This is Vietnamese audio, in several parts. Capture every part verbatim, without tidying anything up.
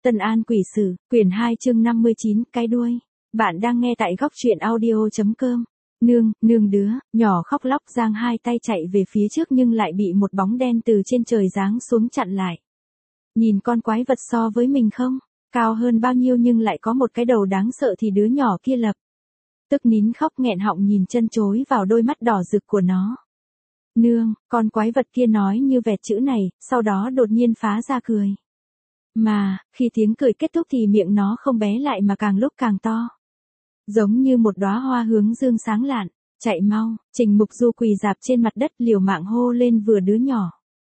Tân An Quỷ Sử, quyển hai chương năm mươi chín, cái đuôi. Bạn đang nghe tại góc truyện audio.com. Nương, nương đứa, nhỏ khóc lóc giang hai tay chạy về phía trước nhưng lại bị một bóng đen từ trên trời giáng xuống chặn lại. Nhìn con quái vật so với mình không? Cao hơn bao nhiêu nhưng lại có một cái đầu đáng sợ thì đứa nhỏ kia lập tức nín khóc nghẹn họng nhìn chân chối vào đôi mắt đỏ rực của nó. Nương, con quái vật kia nói như vẹt chữ này, sau đó đột nhiên phá ra cười. Mà, khi tiếng cười kết thúc thì miệng nó không bé lại mà càng lúc càng to. Giống như một đóa hoa hướng dương sáng lạn, chạy mau, Trình Mục Du quỳ dạp trên mặt đất liều mạng hô lên vừa đứa nhỏ.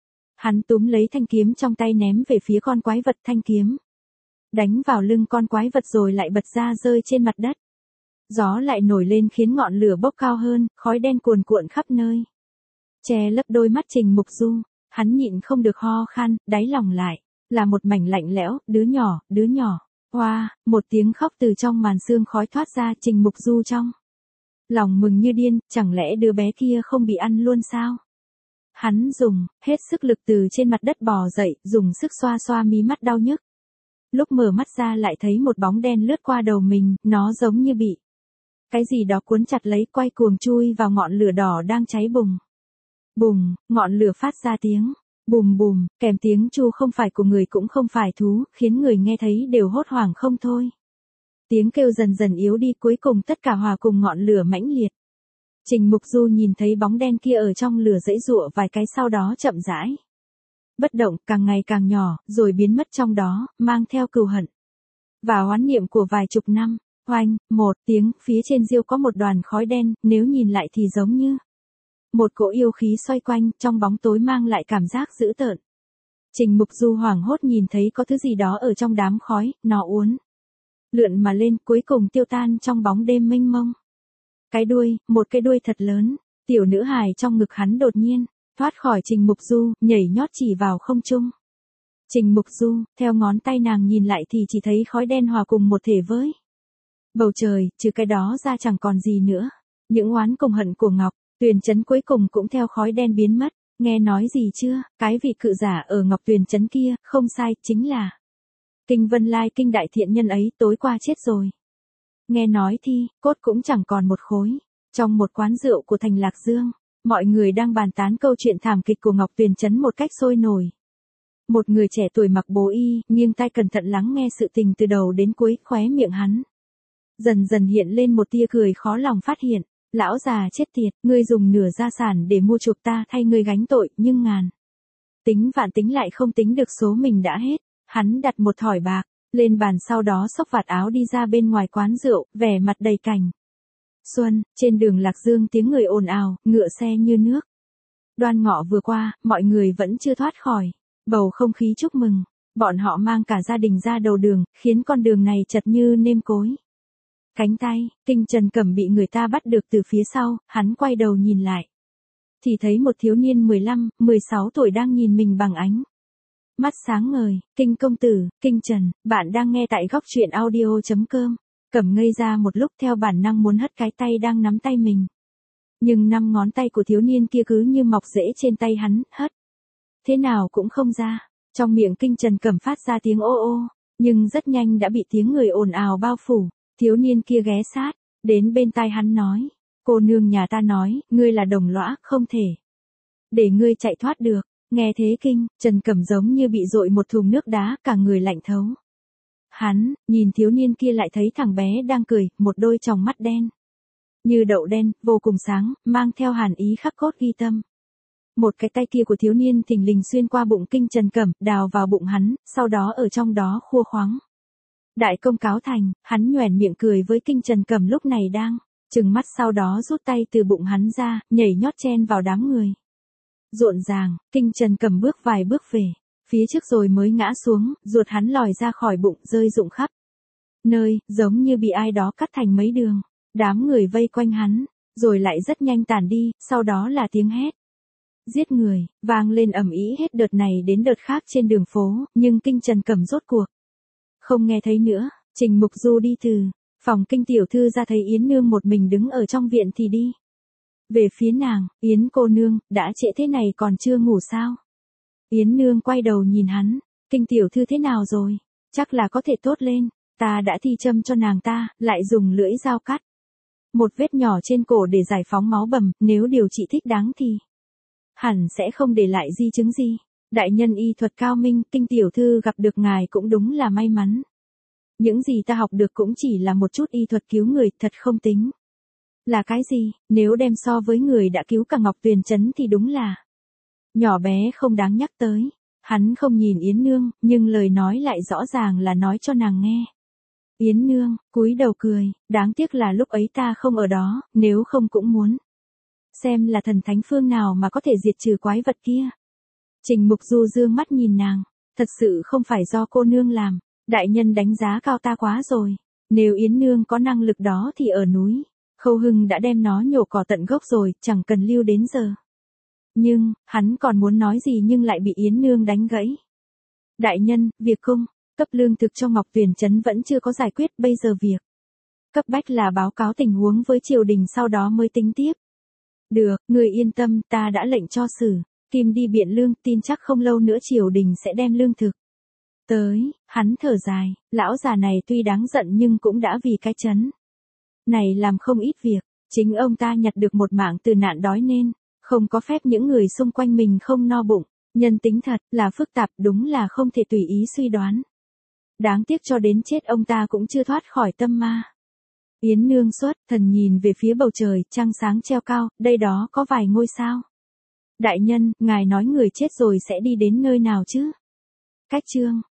Hắn túm lấy thanh kiếm trong tay ném về phía con quái vật thanh kiếm. Đánh vào lưng con quái vật rồi lại bật ra rơi trên mặt đất. Gió lại nổi lên khiến ngọn lửa bốc cao hơn, khói đen cuồn cuộn khắp nơi. Che lấp đôi mắt Trình Mục Du, hắn nhịn không được ho khan, đáy lòng lại là một mảnh lạnh lẽo, đứa nhỏ, đứa nhỏ. Hoa, wow, một tiếng khóc từ trong màn sương khói thoát ra Trình Mục Du trong lòng mừng như điên, chẳng lẽ đứa bé kia không bị ăn luôn sao? Hắn dùng hết sức lực từ trên mặt đất bò dậy, dùng sức xoa xoa mí mắt đau nhức. Lúc mở mắt ra lại thấy một bóng đen lướt qua đầu mình, nó giống như bị cái gì đó cuốn chặt lấy, quay cuồng chui vào ngọn lửa đỏ đang cháy bùng. Bùng, ngọn lửa phát ra tiếng bùm bùm, kèm tiếng chu không phải của người cũng không phải thú, khiến người nghe thấy đều hốt hoảng không thôi. Tiếng kêu dần dần yếu đi, cuối cùng tất cả hòa cùng ngọn lửa mãnh liệt. Trình Mục Du nhìn thấy bóng đen kia ở trong lửa giãy giụa vài cái, sau đó chậm rãi bất động, càng ngày càng nhỏ, rồi biến mất trong đó, mang theo cừu hận và oán niệm của vài chục năm. Oanh, một tiếng, phía trên diêu có một đoàn khói đen, nếu nhìn lại thì giống như một cỗ yêu khí xoay quanh, trong bóng tối mang lại cảm giác dữ tợn. Trình Mục Du hoảng hốt nhìn thấy có thứ gì đó ở trong đám khói, nó uốn lượn mà lên, cuối cùng tiêu tan trong bóng đêm mênh mông. Cái đuôi, một cái đuôi thật lớn, tiểu nữ hài trong ngực hắn đột nhiên thoát khỏi Trình Mục Du, nhảy nhót chỉ vào không trung. Trình Mục Du, theo ngón tay nàng nhìn lại thì chỉ thấy khói đen hòa cùng một thể với bầu trời, trừ cái đó ra chẳng còn gì nữa. Những oán cùng hận của Ngọc Tuyền Trấn cuối cùng cũng theo khói đen biến mất. Nghe nói gì chưa, cái vị cự giả ở Ngọc Tuyền Trấn kia, không sai, chính là Kinh Vân Lai Kinh đại thiện nhân ấy, tối qua chết rồi. Nghe nói thì, cốt cũng chẳng còn một khối. Trong một quán rượu của thành Lạc Dương, mọi người đang bàn tán câu chuyện thảm kịch của Ngọc Tuyền Trấn một cách sôi nổi. Một người trẻ tuổi mặc bố y, nghiêng tai cẩn thận lắng nghe sự tình từ đầu đến cuối, khóe miệng hắn dần dần hiện lên một tia cười khó lòng phát hiện. Lão già chết tiệt, ngươi dùng nửa gia sản để mua chuộc ta thay ngươi gánh tội, nhưng ngàn tính vạn tính lại không tính được số mình đã hết. Hắn đặt một thỏi bạc lên bàn, sau đó xốc vạt áo đi ra bên ngoài quán rượu, vẻ mặt đầy cảnh xuân. Trên đường Lạc Dương tiếng người ồn ào, ngựa xe như nước. Đoan Ngọ vừa qua, mọi người vẫn chưa thoát khỏi bầu không khí chúc mừng. Bọn họ mang cả gia đình ra đầu đường, khiến con đường này chật như nêm cối. Cánh tay, Kinh Trần Cẩm bị người ta bắt được từ phía sau, hắn quay đầu nhìn lại thì thấy một thiếu niên mười lăm, mười sáu tuổi đang nhìn mình bằng ánh mắt sáng ngời. Kinh công tử, Kinh Trần, bạn đang nghe tại góc truyện audio.com. Cẩm ngây ra một lúc, theo bản năng muốn hất cái tay đang nắm tay mình. Nhưng năm ngón tay của thiếu niên kia cứ như mọc rễ trên tay hắn, hất thế nào cũng không ra. Trong miệng Kinh Trần Cẩm phát ra tiếng ô ô, nhưng rất nhanh đã bị tiếng người ồn ào bao phủ. Thiếu niên kia ghé sát đến bên tai hắn nói, cô nương nhà ta nói, ngươi là đồng lõa, không thể để ngươi chạy thoát được. Nghe thế Kinh Trần Cẩm giống như bị dội một thùng nước đá, cả người lạnh thấu. Hắn nhìn thiếu niên kia lại thấy thằng bé đang cười, một đôi tròng mắt đen như đậu đen, vô cùng sáng, mang theo hàn ý khắc cốt ghi tâm. Một cái tay kia của thiếu niên thình lình xuyên qua bụng Kinh Trần Cẩm, đào vào bụng hắn, sau đó ở trong đó khua khoáng. Đại công cáo thành, hắn nhoẻn miệng cười với Kinh Trần Cẩm lúc này đang trừng mắt, sau đó rút tay từ bụng hắn ra, nhảy nhót chen vào đám người. Rộn ràng, Kinh Trần Cẩm bước vài bước về phía trước rồi mới ngã xuống, ruột hắn lòi ra khỏi bụng, rơi rụng khắp nơi, giống như bị ai đó cắt thành mấy đường. Đám người vây quanh hắn, rồi lại rất nhanh tản đi, sau đó là tiếng hét giết người vang lên ầm ĩ hết đợt này đến đợt khác trên đường phố, nhưng Kinh Trần Cẩm rốt cuộc không nghe thấy nữa. Trình Mục Du đi từ phòng Kinh tiểu thư ra, thấy Yến nương một mình đứng ở trong viện thì đi về phía nàng. Yến cô nương, đã trễ thế này còn chưa ngủ sao? Yến nương quay đầu nhìn hắn, Kinh tiểu thư thế nào rồi? Chắc là có thể tốt lên, ta đã thi châm cho nàng ta, lại dùng lưỡi dao cắt một vết nhỏ trên cổ để giải phóng máu bầm, nếu điều trị thích đáng thì hẳn sẽ không để lại di chứng gì. Đại nhân y thuật cao minh, Kinh tiểu thư gặp được ngài cũng đúng là may mắn. Những gì ta học được cũng chỉ là một chút y thuật cứu người, thật không tính là cái gì, nếu đem so với người đã cứu cả Ngọc Tuyền Trấn thì đúng là nhỏ bé không đáng nhắc tới. Hắn không nhìn Yến Nương, nhưng lời nói lại rõ ràng là nói cho nàng nghe. Yến Nương, cúi đầu cười, đáng tiếc là lúc ấy ta không ở đó, nếu không cũng muốn xem là thần thánh phương nào mà có thể diệt trừ quái vật kia. Trình Mục Du dương mắt nhìn nàng, thật sự không phải do cô nương làm, đại nhân đánh giá cao ta quá rồi. Nếu Yến Nương có năng lực đó thì ở núi Khâu Hưng đã đem nó nhổ cỏ tận gốc rồi, chẳng cần lưu đến giờ. Nhưng, hắn còn muốn nói gì nhưng lại bị Yến Nương đánh gãy. Đại nhân, việc cung cấp lương thực cho Ngọc Tuyền Trấn vẫn chưa có giải quyết, bây giờ việc cấp bách là báo cáo tình huống với triều đình, sau đó mới tính tiếp. Được, người yên tâm, ta đã lệnh cho Sử Kim đi biện lương, tin chắc không lâu nữa triều đình sẽ đem lương thực tới. Hắn thở dài, lão già này tuy đáng giận nhưng cũng đã vì cái trấn này làm không ít việc. Chính ông ta nhặt được một mạng từ nạn đói nên không có phép những người xung quanh mình không no bụng. Nhân tính thật là phức tạp, đúng là không thể tùy ý suy đoán. Đáng tiếc cho đến chết ông ta cũng chưa thoát khỏi tâm ma. Yến Nương xuất thần nhìn về phía bầu trời, trăng sáng treo cao, đây đó có vài ngôi sao. Đại nhân, ngài nói người chết rồi sẽ đi đến nơi nào chứ? Cách chương